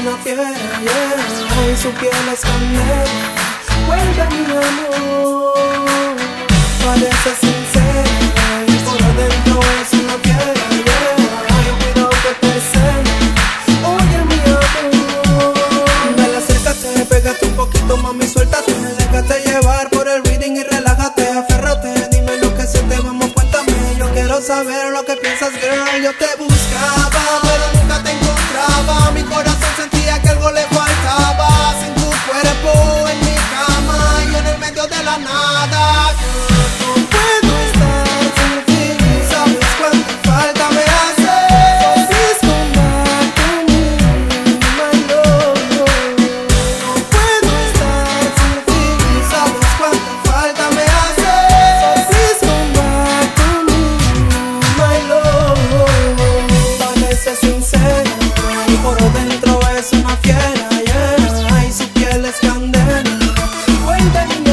una fiera, yeah. Y su piel es candela. Vuelve mi amor, parece sincera y por adentro es una fiera, yeah. Ay, cuidado que te cena. Oye mi amor, dale, acércate, pégate un poquito, mami, suéltate. Déjate llevar por el reading y relájate, aférrate. Dime lo que sientes, vamos, cuéntame. Yo quiero saber lo que piensas, girl. Yo te buscaba, pero nunca te encontraba. Mi corazón sentía que algo le faltaba. Sin tu cuerpo en mi cama y en el medio de la nada. No puedo estar sin ti. ¿Sabes cuánta falta me hace? Please come back to me, my love. No puedo estar sin ti. ¿Sabes cuánta falta me hace? Please come back to me, my love. Parece sincera y por dentro es una fiera, yeah. Y su piel es candela. Vuelve mi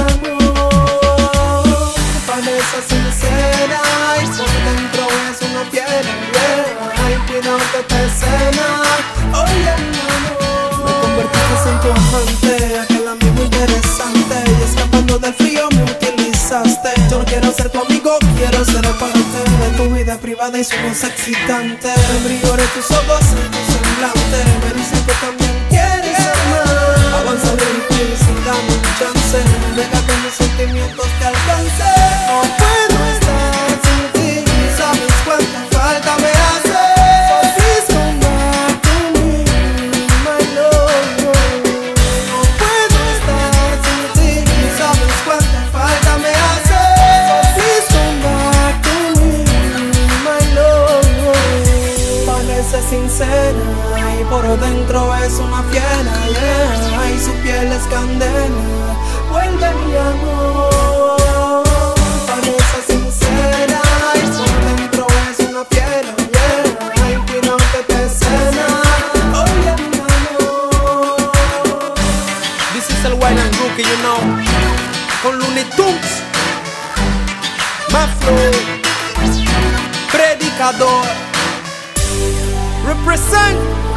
amor, parece sincera y por dentro es una fiera, yeah. Ay, cuidado que te cena. Oye mi amor, me convertiste en tu amante, aquel amigo interesante, y escapando del frío me utilizaste. Yo no quiero ser tu amigo, quiero ser parte de tu vida privada y somos excitantes. El brillo de tus ojos en tu semblante me dicen que también quieres amar. Avanza difícil, dame un chance, deja que mis sentimientos te alcancen. No puedo estar sin ti, sabes cuánta falta me hace. Please come back to me, my love. No puedo estar sin ti, sabes cuánta falta me hace. Please come back to me, my love. Parece sincera y por dentro es una fiera, yeah. Y su piel es candela. Vuelve mi amor, parece sincera y por dentro es una fiera, yeah. Ay, cuidado que te cena. Oye mi amor. This is el Wild and Rookie, you know, con Looney Tunes, Maflow, Predicador, represent.